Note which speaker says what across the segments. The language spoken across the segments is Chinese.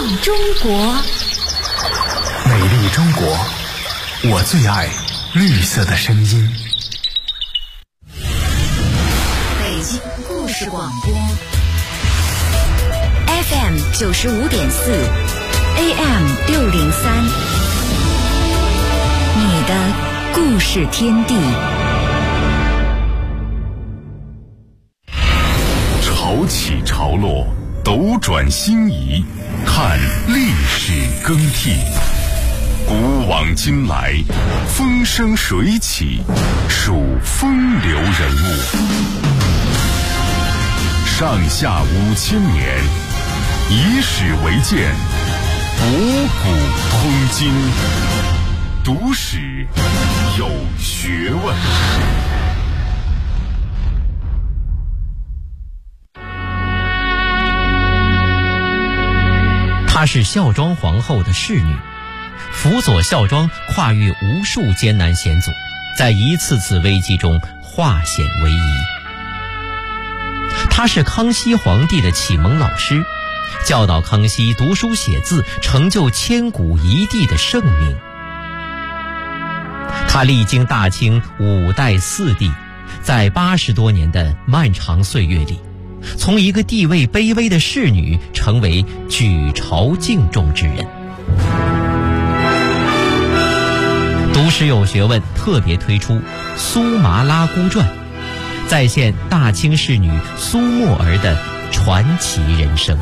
Speaker 1: 望中国，
Speaker 2: 美丽中国，我最爱绿色的声音。
Speaker 1: 北京故事广播 FM 95.4 AM 603，你的故事天地。
Speaker 3: 潮起潮落，斗转星移，看历史更替。古往今来，风生水起，数风流人物。上下5000年，以史为鉴，博古通今。读史有学问。
Speaker 4: 她是孝庄皇后的侍女，辅佐孝庄跨越无数艰难险阻，在一次次危机中化险为夷。她是康熙皇帝的启蒙老师，教导康熙读书写字，成就千古一帝的盛名。她历经大清5代4帝，在80多年的漫长岁月里，从一个地位卑微的侍女成为举朝敬重之人。读史有学问特别推出《苏麻拉姑传》，再现大清侍女苏沫儿的传奇人生。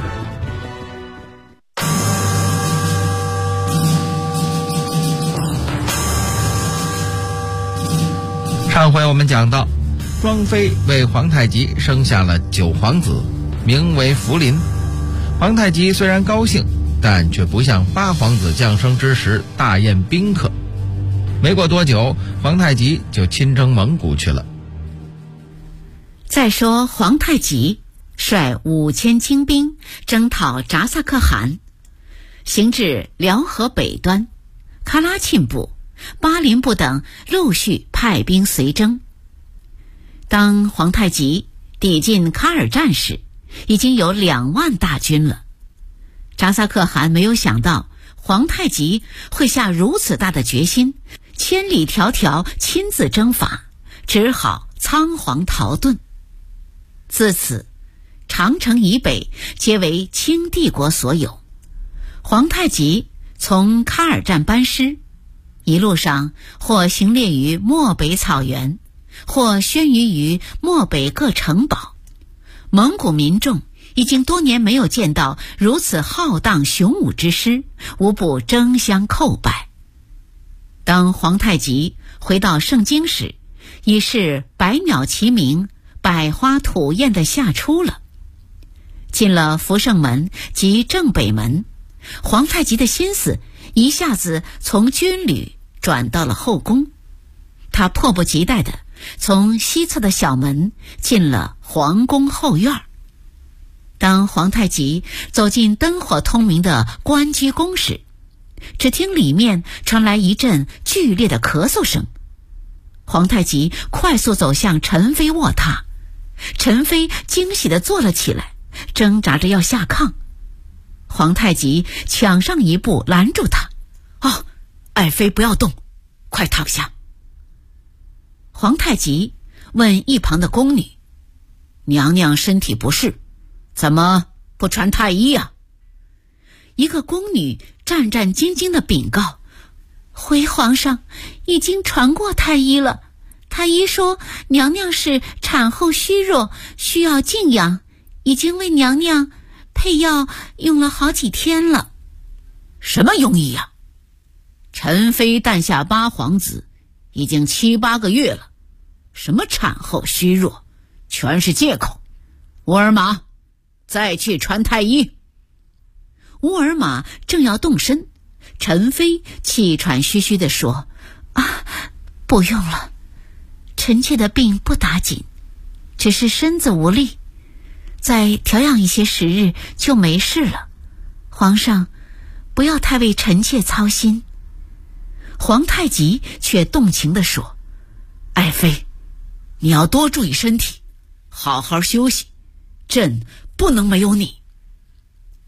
Speaker 5: 上回我们讲到，庄妃为皇太极生下了9皇子，名为福临。皇太极虽然高兴，但却不像8皇子降生之时大宴宾客。没过多久，皇太极就亲征蒙古去了。
Speaker 6: 再说皇太极率5000精兵征讨扎萨可汗，行至辽河北端，喀拉沁部、巴林部等陆续派兵随征。当皇太极抵近喀尔战时，已经有2万大军了。扎萨可汗没有想到皇太极会下如此大的决心，千里迢迢亲自征伐，只好仓皇逃遁。自此，长城以北皆为清帝国所有。皇太极从喀尔战班师，一路上或行猎于漠北草原，或宣于漠北各城堡。蒙古民众已经多年没有见到如此浩荡雄武之师，无不争相叩拜。当皇太极回到盛京时，已是百鸟齐鸣、百花吐艳的夏初了。进了福胜门及正北门，皇太极的心思一下子从军旅转到了后宫。他迫不及待地从西侧的小门进了皇宫后院。当皇太极走进灯火通明的关雎宫时，只听里面传来一阵剧烈的咳嗽声。皇太极快速走向陈妃卧榻，陈妃惊喜地坐了起来，挣扎着要下炕。皇太极抢上一步拦住他：“哦，爱妃不要动，快躺下。”皇太极问一旁的宫女：“娘娘身体不适，怎么不传太医呀？”一个宫女战战兢兢地禀告：“回皇上，已经传过太医了。太医说娘娘是产后虚弱，需要静养，已经为娘娘配药用了好几天了。”“什么庸医呀？陈妃诞下8皇子，已经7、8个月了，什么产后虚弱，全是借口。乌尔玛，再去传太医。”乌尔玛正要动身，陈妃气喘吁吁地说：“啊，不用了，臣妾的病不打紧，只是身子无力，再调养一些时日就没事了。皇上，不要太为臣妾操心。”皇太极却动情地说：“爱妃，你要多注意身体，好好休息，朕不能没有你。”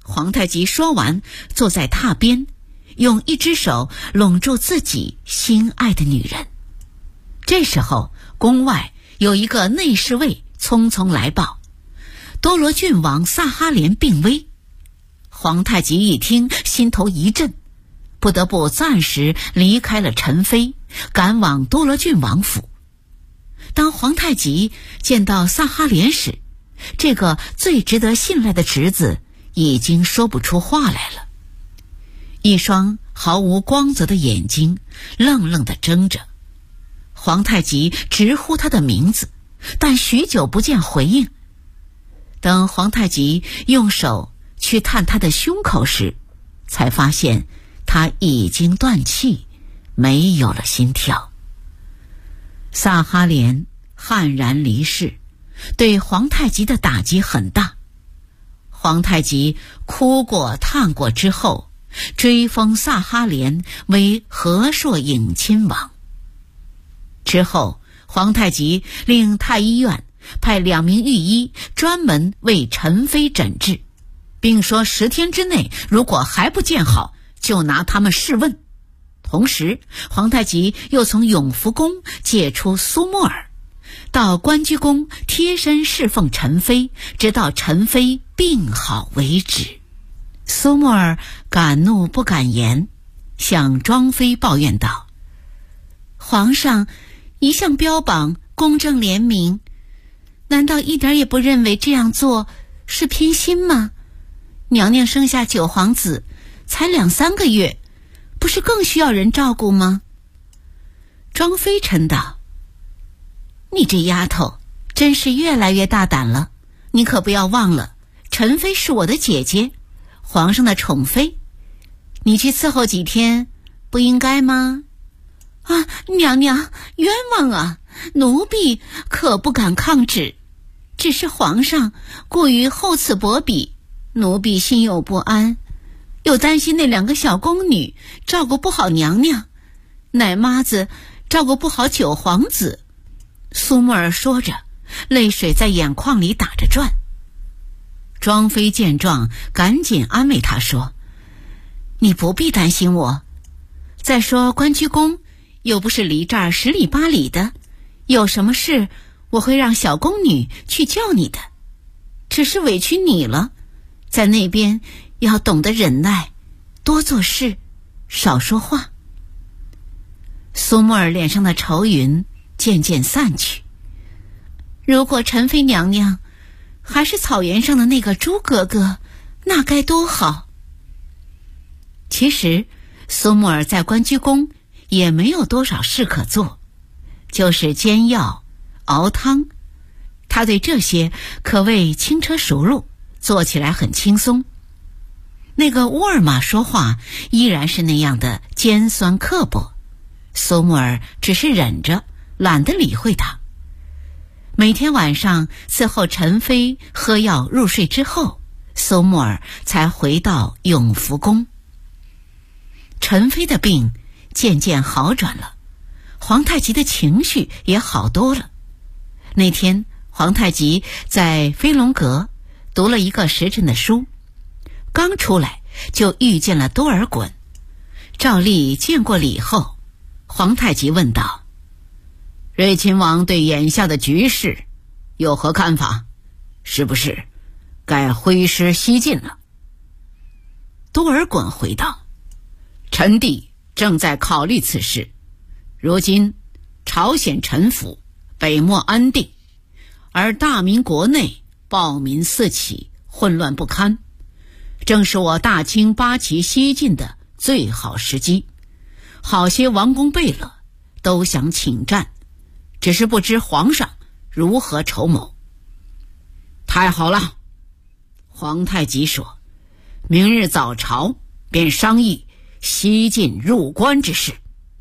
Speaker 6: 皇太极说完，坐在榻边，用一只手拢住自己心爱的女人。这时候，宫外有一个内侍卫匆匆来报，多罗郡王萨哈连病危。皇太极一听，心头一震，不得不暂时离开了陈妃，赶往多罗郡王府。当皇太极见到萨哈连时，这个最值得信赖的侄子已经说不出话来了，一双毫无光泽的眼睛愣愣地睁着。皇太极直呼他的名字，但许久不见回应。等皇太极用手去探他的胸口时，才发现他已经断气，没有了心跳。萨哈连悍然离世，对皇太极的打击很大。皇太极哭过叹过之后，追封萨哈连为和硕颖亲王。之后，皇太极令太医院派2名御医专门为陈妃诊治，并说10天之内如果还不见好，就拿他们试问。同时，皇太极又从永福宫借出苏沫儿，到关雎宫贴身侍奉陈妃，直到陈妃病好为止。苏沫儿敢怒不敢言，向庄妃抱怨道：皇上一向标榜公正廉明，难道一点也不认为这样做是偏心吗？娘娘生下9皇子才2、3个月，不是更需要人照顾吗？庄妃嗔道：你这丫头真是越来越大胆了，你可不要忘了，陈妃是我的姐姐，皇上的宠妃，你去伺候几天不应该吗？啊，娘娘冤枉啊，奴婢可不敢抗旨，只是皇上过于厚此薄彼，奴婢心有不安，又担心那2个小宫女照顾不好娘娘，奶妈子照顾不好9皇子。苏沫儿说着，泪水在眼眶里打着转。庄妃见状，赶紧安慰她说：你不必担心我，再说关雎宫又不是离这儿10里8里的，有什么事我会让小宫女去叫你的，只是委屈你了，在那边要懂得忍耐，多做事，少说话。苏沫儿脸上的愁云渐渐散去。如果陈妃娘娘还是草原上的那个猪哥哥，那该多好。其实苏沫儿在关雎宫也没有多少事可做，就是煎药熬汤，他对这些可谓轻车熟路，做起来很轻松。那个沃尔玛说话依然是那样的尖酸刻薄，苏沫儿只是忍着，懒得理会他。每天晚上伺候陈妃喝药入睡之后，苏沫儿才回到永福宫。陈妃的病渐渐好转了，皇太极的情绪也好多了。那天皇太极在飞龙阁读了一个时辰的书，刚出来就遇见了多尔衮。照例见过礼后，皇太极问道：睿亲王对眼下的局势有何看法？是不是该挥师西进了？多尔衮回道：臣弟正在考虑此事。如今朝鲜臣服，北漠安定，而大明国内暴民四起，混乱不堪，正是我大清八旗西进的最好时机。好些王公贝勒都想请战，只是不知皇上如何筹谋。太好了，皇太极说，明日早朝便商议西进入关之事。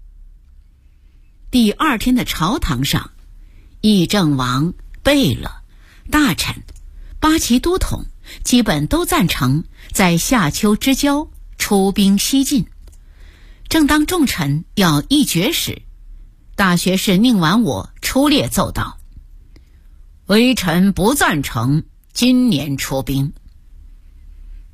Speaker 6: 第2天的朝堂上，议政王、贝勒、大臣、八旗都统基本都赞成在夏秋之交出兵西进。正当众臣要议决时，大学士宁完我出列奏道：微臣不赞成今年出兵。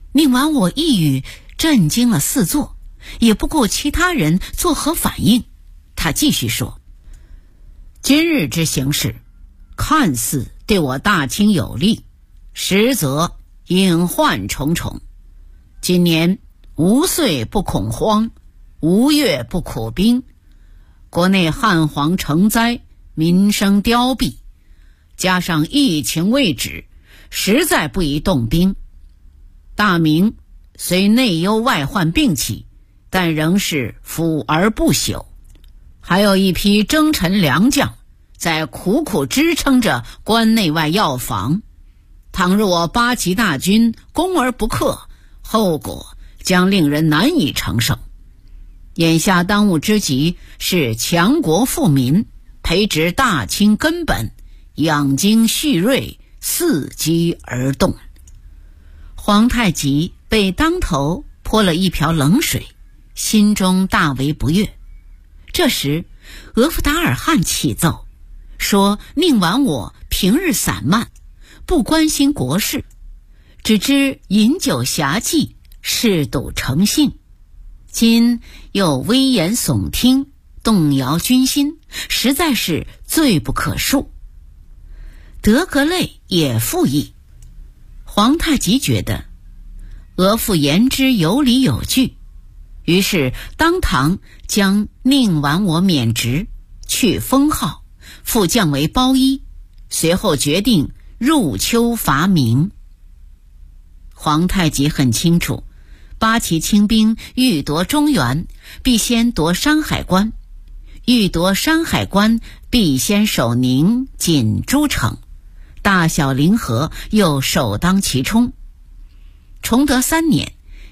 Speaker 6: 宁完我一语震惊了四座，也不顾其他人作何反应。他继续说：今日之行事，看似对我大清有利，实则隐患重重。今年无岁不恐荒，无月不苦兵。国内旱蝗成灾，民生凋敝，加上疫情未止，实在不宜动兵。大明虽内忧外患并起，但仍是腐而不朽，还有一批征臣良将在苦苦支撑着关内外要防。倘若我八旗大军攻而不克，后果将令人难以承受。眼下当务之急是强国富民，培植大清根本，养精蓄锐，伺机而动。皇太极被当头泼了一瓢冷水，心中大为不悦。这时额夫达尔汗启奏说，宁完我平日散漫，不关心国事，只知饮酒侠妓，嗜赌成性，今又危言耸听，动摇军心，实在是罪不可恕。德格类也附议。皇太极觉得额父言之有理有据，于是当堂将宁完我免职，去封号，复降为包衣，随后决定入秋伐明。皇太极很清楚，八旗清兵欲夺中原，必先夺山海关；欲夺山海关，必先守宁、锦诸城，大小凌河又首当其冲。崇德3年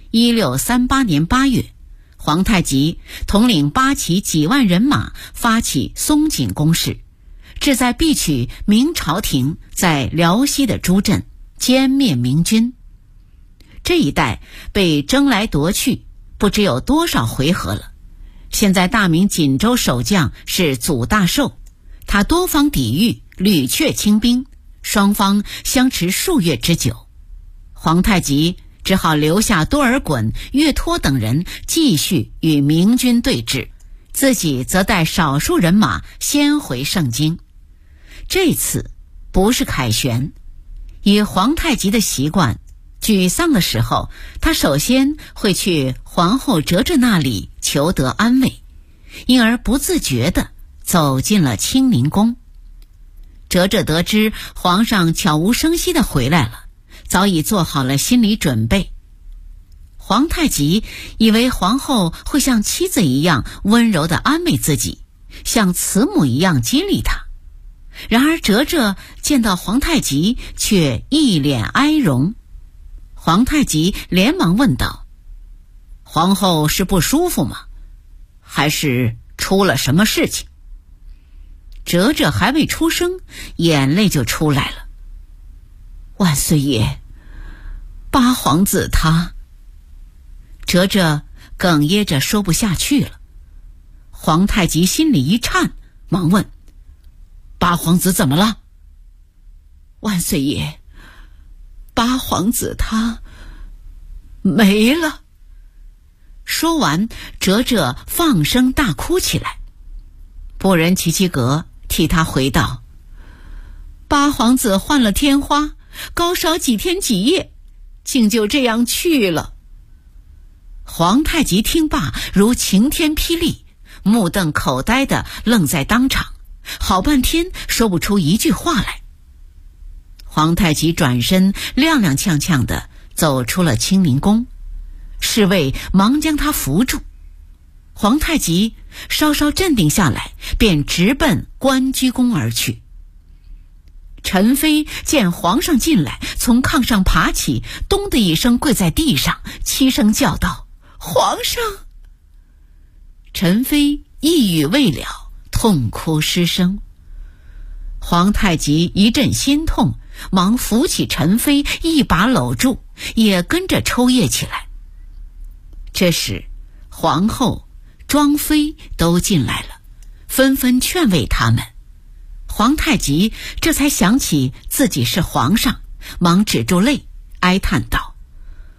Speaker 6: ，1638年8月，皇太极统领八旗几万人马发起松锦攻势，志在必取明朝廷在辽西的诸镇，歼灭明军。这一带被争来夺去，不知有多少回合了。现在大明锦州守将是祖大寿，他多方抵御，屡却清兵，双方相持数月之久。皇太极只好留下多尔衮、岳托等人继续与明军对峙，自己则带少数人马先回盛京。这次不是凯旋，以皇太极的习惯，沮丧的时候，他首先会去皇后哲哲那里求得安慰，因而不自觉地走进了清宁宫。哲哲得知皇上悄无声息地回来了，早已做好了心理准备。皇太极以为皇后会像妻子一样温柔地安慰自己，像慈母一样激励他。然而哲哲见到皇太极却一脸哀容。皇太极连忙问道：皇后是不舒服吗？还是出了什么事情？哲哲还未出声，眼泪就出来了。万岁爷，八皇子他……哲哲哽咽着说不下去了。皇太极心里一颤，忙问：八皇子怎么了？万岁爷，八皇子他没了。说完，哲哲放声大哭起来。布仁齐齐格替他回道：八皇子患了天花，高烧几天几夜，竟就这样去了。皇太极听罢如晴天霹雳，目瞪口呆地愣在当场，好半天说不出一句话来。皇太极转身踉踉跄跄地走出了清宁宫，侍卫忙将他扶住。皇太极稍稍镇定下来，便直奔关雎宫而去。陈妃见皇上进来，从炕上爬起，咚的一声跪在地上，齐声叫道：皇上！陈妃一语未了，痛哭失声。皇太极一阵心痛，忙扶起陈妃，一把搂住，也跟着抽噎起来。这时皇后、庄妃都进来了，纷纷劝慰他们。皇太极这才想起自己是皇上，忙止住泪，哀叹道：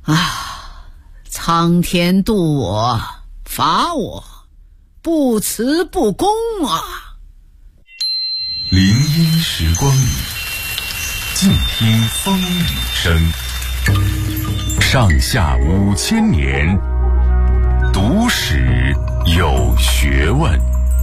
Speaker 6: 苍天渡我，罚我，不辞不公啊！
Speaker 3: 林荫时光里，静听风雨声。上下5000年，读史有学问。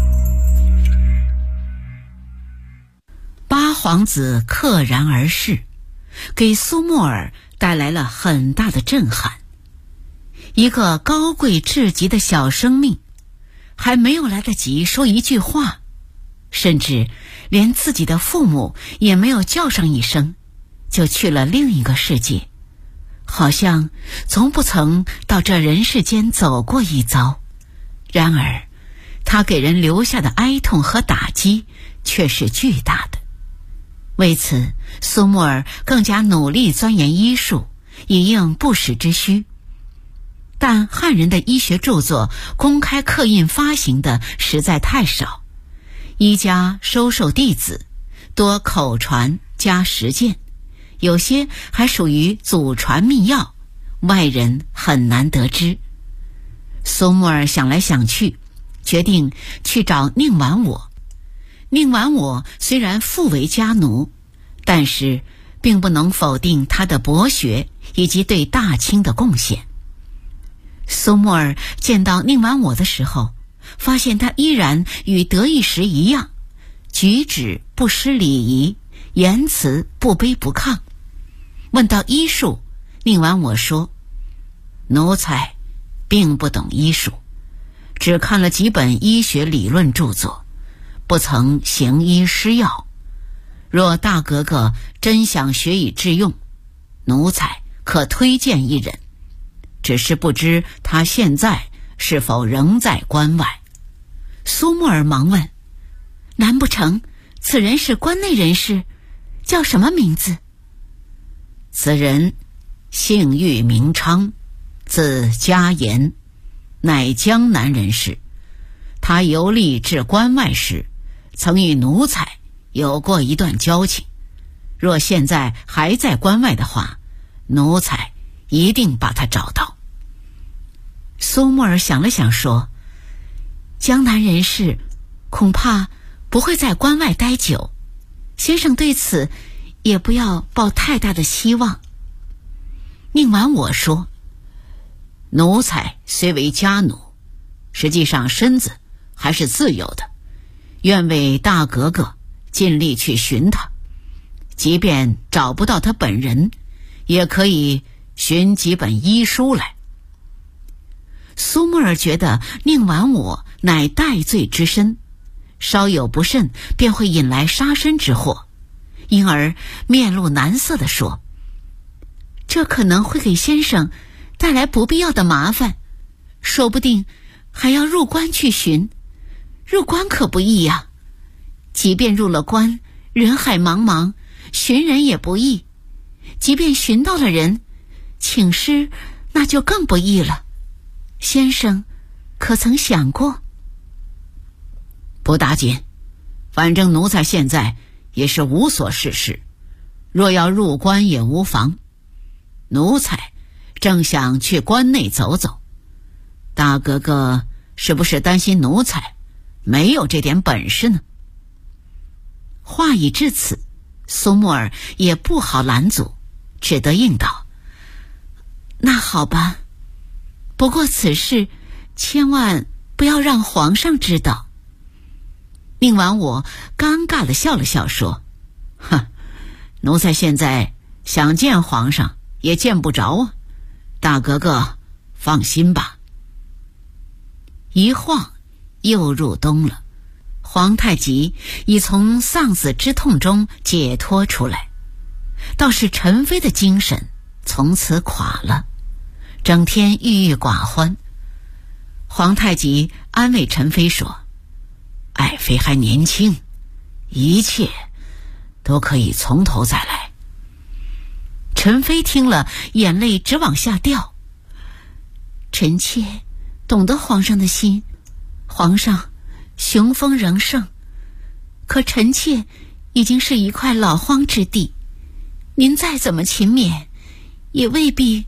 Speaker 6: 八皇子溘然而逝，给苏沫尔带来了很大的震撼。一个高贵至极的小生命，还没有来得及说一句话，甚至连自己的父母也没有叫上一声，就去了另一个世界，好像从不曾到这人世间走过一遭。然而他给人留下的哀痛和打击却是巨大的。为此，苏沫尔更加努力钻研医术，以应不时之需。但汉人的医学著作公开刻印发行的实在太少，医家收受弟子，多口传加实践，有些还属于祖传秘药，外人很难得知。苏沫尔想来想去，决定去找宁完我。宁完我虽然父为家奴，但是并不能否定他的博学以及对大清的贡献。苏沫尔见到宁完我的时候，发现他依然与得意时一样，举止不失礼仪，言辞不卑不亢。问到医术，宁完我说，奴才并不懂医术，只看了几本医学理论著作，不曾行医施药。若大格格真想学以致用，奴才可推荐一人，只是不知他现在是否仍在关外。苏沫尔忙问，难不成此人是关内人士，叫什么名字？此人姓郁名昌，字嘉言，乃江南人士。他游历至关外时，曾与奴才有过一段交情，若现在还在关外的话，奴才一定把他找到。苏沫尔想了想说，江南人士恐怕不会在关外待久，先生对此也不要抱太大的希望。宁完我说，奴才虽为家奴，实际上身子还是自由的，愿为大格格尽力去寻他，即便找不到他本人，也可以寻几本医书来。苏沫尔觉得宁完我乃戴罪之身，稍有不慎便会引来杀身之祸，因而面露难色地说，这可能会给先生带来不必要的麻烦，说不定还要入关去寻。入关可不易呀，即便入了关，人海茫茫，寻人也不易，即便寻到了人，请示那就更不易了。先生可曾想过？不打紧，反正奴才现在也是无所事事，若要入关也无妨。奴才正想去关内走走，大格格是不是担心奴才没有这点本事呢？话已至此，苏沫尔也不好拦阻，只得应道，那好吧，不过此事千万不要让皇上知道。宁完我尴尬地笑了笑说，奴才现在想见皇上也见不着啊，大格格放心吧。一晃又入冬了，皇太极已从丧子之痛中解脱出来，倒是陈妃的精神从此垮了，整天郁郁寡欢。皇太极安慰陈妃说，爱妃还年轻，一切都可以从头再来。陈妃听了，眼泪直往下掉。臣妾懂得皇上的心，皇上雄风仍盛，可臣妾已经是一块老荒之地，您再怎么勤勉，也未必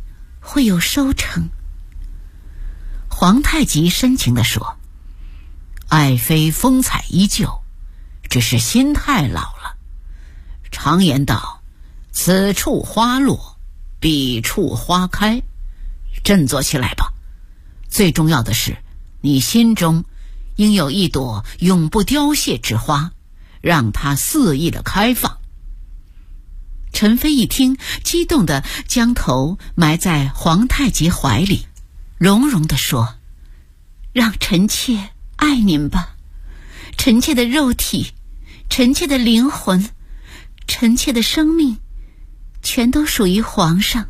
Speaker 6: 会有收成。皇太极深情地说，爱妃风采依旧，只是心太老了。常言道，此处花落，彼处花开，振作起来吧。最重要的是，你心中应有一朵永不凋谢之花，让它肆意的开放。陈妃一听，激动地将头埋在皇太极怀里，融融地说，让臣妾爱您吧，臣妾的肉体，臣妾的灵魂，臣妾的生命，全都属于皇上。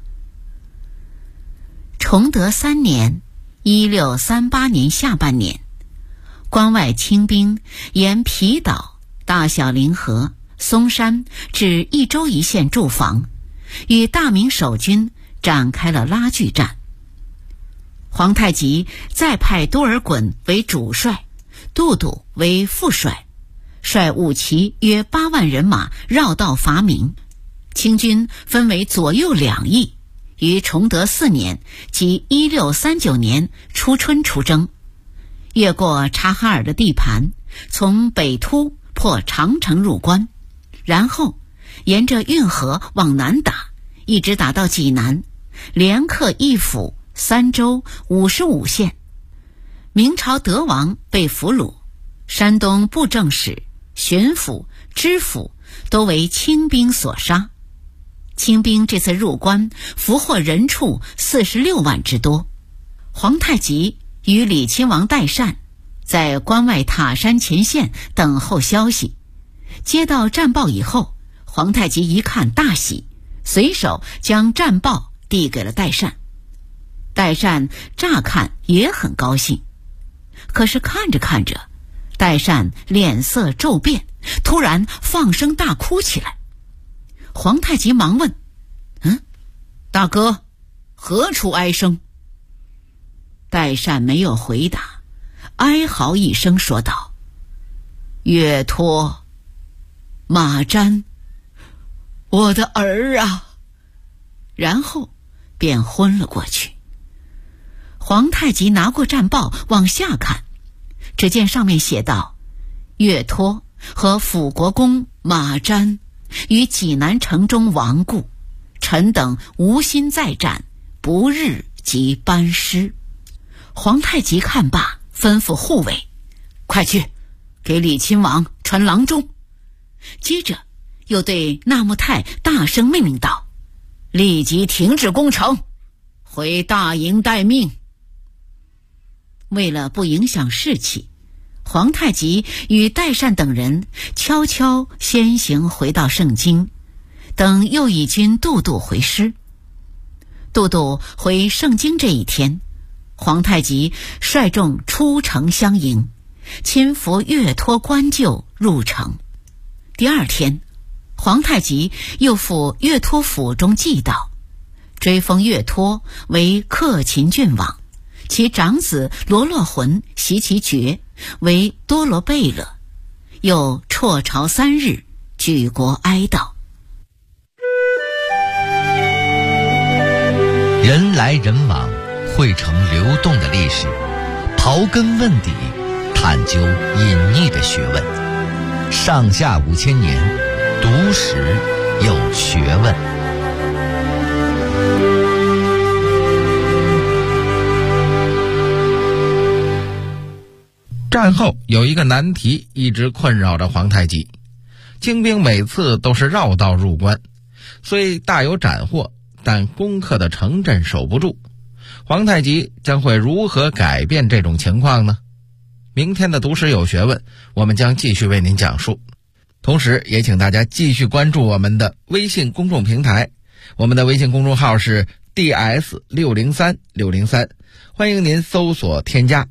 Speaker 6: 崇德3年1638年下半年，关外清兵沿皮岛、大小凌河、松山至益州一线驻防，与大明守军展开了拉锯战。皇太极再派多尔衮为主帅，都督为副帅，率武骑约8万人马绕道伐明。清军分为左右2翼，于崇德4年即1639年初春出征，越过察哈尔的地盘，从北突破长城入关，然后沿着运河往南打，一直打到济南，连克一府、3州、55县。明朝德王被俘虏，山东布政使、巡抚、知府都为清兵所杀。清兵这次入关，俘获人畜46万之多。皇太极与李亲王代善在关外塔山前线等候消息。接到战报以后，皇太极一看大喜，随手将战报递给了代善。代善乍看也很高兴，可是看着看着，代善脸色骤变，突然放声大哭起来。皇太极忙问，大哥，何处哀声？代善没有回答，哀嚎一声说道，岳托，马瞻，我的儿啊！然后便昏了过去。皇太极拿过战报往下看，只见上面写道，岳托和辅国公马瞻于济南城中亡故，臣等无心再战，不日即班师。皇太极看罢，吩咐护卫，快去给李亲王传郎中。接着又对纳木泰大声命令道，立即停止攻城，回大营待命。为了不影响士气，皇太极与代善等人悄悄先行回到盛京，等右翼军都督回师。都督回盛京这一天，皇太极率众出城相迎，亲扶岳托官柩入城。第二天，皇太极又赴岳托府中祭悼，追封岳托为克勤郡王，其长子罗洛浑袭其爵为多罗贝勒，又辍朝3日，举国哀悼。
Speaker 5: 人来人往，汇成流动的历史，刨根问底，探究隐匿的学问。上下5000年，读史有学问。战后有一个难题一直困扰着皇太极，清兵每次都是绕道入关，虽大有斩获，但攻克的城镇守不住。皇太极将会如何改变这种情况呢？明天的读史有学问，我们将继续为您讲述。同时也请大家继续关注我们的微信公众平台，我们的微信公众号是 DS603603，欢迎您搜索添加。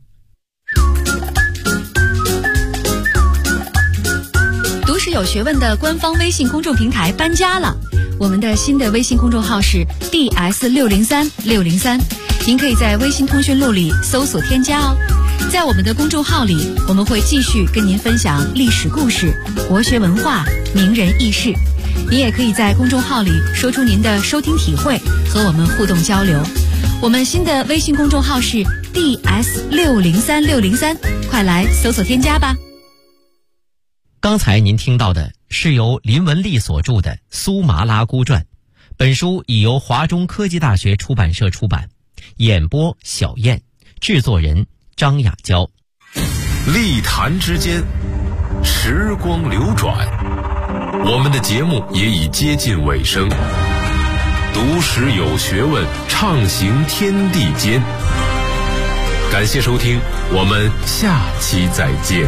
Speaker 1: 读史有学问的官方微信公众平台搬家了，我们的新的微信公众号是 DS603603，您可以在微信通讯录里搜索添加哦。在我们的公众号里，我们会继续跟您分享历史故事、国学文化、名人轶事。您也可以在公众号里说出您的收听体会，和我们互动交流。 我们新的微信公众号是 DS603603，快来搜索添加吧。
Speaker 4: 刚才您听到的是由林文丽所著的《苏麻拉姑传》，本书已由华中科技大学出版社出版，演播小燕，制作人张雅娇。
Speaker 3: 历坛之间，时光流转，我们的节目也已接近尾声。读史有学问，畅行天地间。感谢收听，我们下期再见。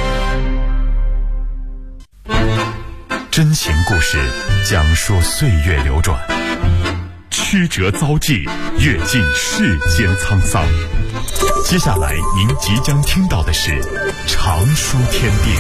Speaker 2: 真情故事讲述岁月流转，曲折遭际，阅尽世间沧桑。接下来您即将听到的是常书天地。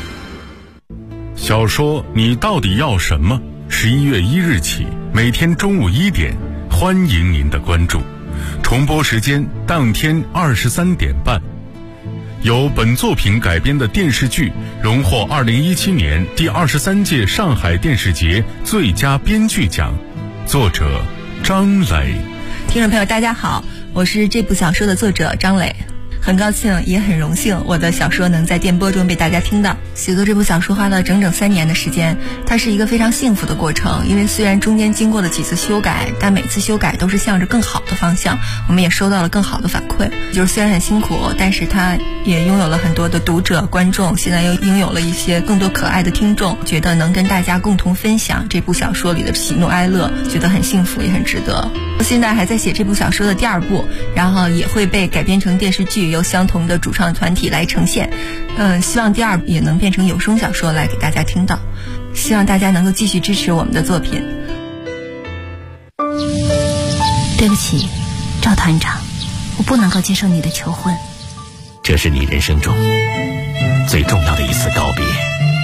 Speaker 3: 小说你到底要什么？11月1日起，每天中午1点，欢迎您的关注。重播时间当天23点半。由本作品改编的电视剧荣获2017年第23届上海电视节最佳编剧奖，作者张磊。
Speaker 7: 听众朋友大家好，我是这部小说的作者张磊，很高兴也很荣幸我的小说能在电波中被大家听到。写作这部小说花了整整3年的时间，它是一个非常幸福的过程，因为虽然中间经过了几次修改，但每次修改都是向着更好的方向，我们也收到了更好的反馈。就是虽然很辛苦，但是它也拥有了很多的读者观众，现在又拥有了一些更多可爱的听众，觉得能跟大家共同分享这部小说里的喜怒哀乐，觉得很幸福也很值得。现在还在写这部小说的第2部，然后也会被改编成电视剧，由相同的主创团体来呈现。希望第2部也能变成有声小说来给大家听到，希望大家能够继续支持我们的作品。
Speaker 6: 对不起，赵团长，我不能够接受你的求婚。
Speaker 4: 这是你人生中最重要的一次告别，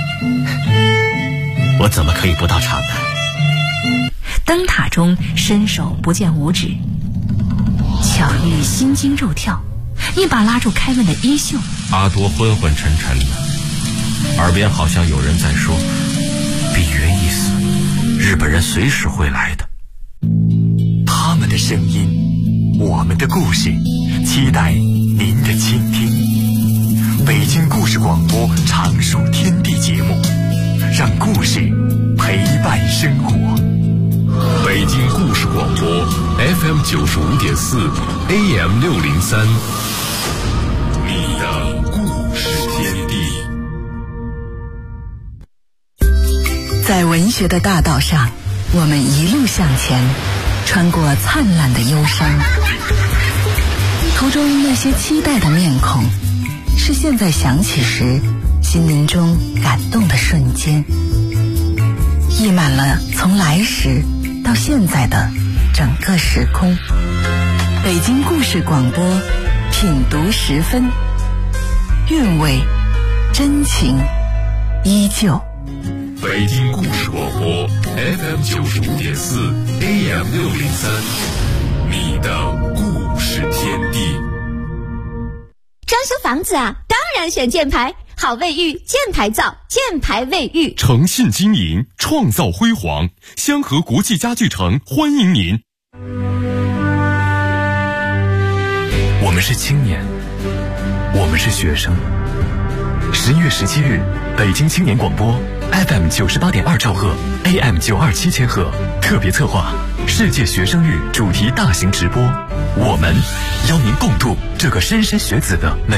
Speaker 4: 我怎么可以不到场呢？
Speaker 1: 灯塔中伸手不见五指，巧遇心惊肉跳，一把拉住凯文的衣袖。
Speaker 3: 阿多昏昏沉沉的，耳边好像有人在说：比约一死，日本人随时会来的。
Speaker 2: 他们的声音，我们的故事，期待您的倾听。北京故事广播常书天地节目，让故事陪伴生活。
Speaker 3: 北京故事广播 FM 95.4 AM 603，你的故事天地。
Speaker 8: 在文学的大道上，我们一路向前，穿过灿烂的忧伤，途中那些期待的面孔，是现在想起时心灵中感动的瞬间，溢满了从来时到现在的整个时空。北京故事广播，品读10分，韵味真情依旧。
Speaker 3: 北京故事广播 FM 95.4 AM 603，你的故事天地。
Speaker 9: 装修房子啊，当然选箭牌，好卫浴，箭牌造，箭牌卫浴，
Speaker 3: 诚信经营，创造辉煌。香河国际家具城欢迎您。
Speaker 2: 我们是青年，我们是学生。11月17日，北京青年广播 FM 98.2兆赫 AM 927千赫特别策划世界学生日主题大型直播，我们邀您共度这个莘莘学子的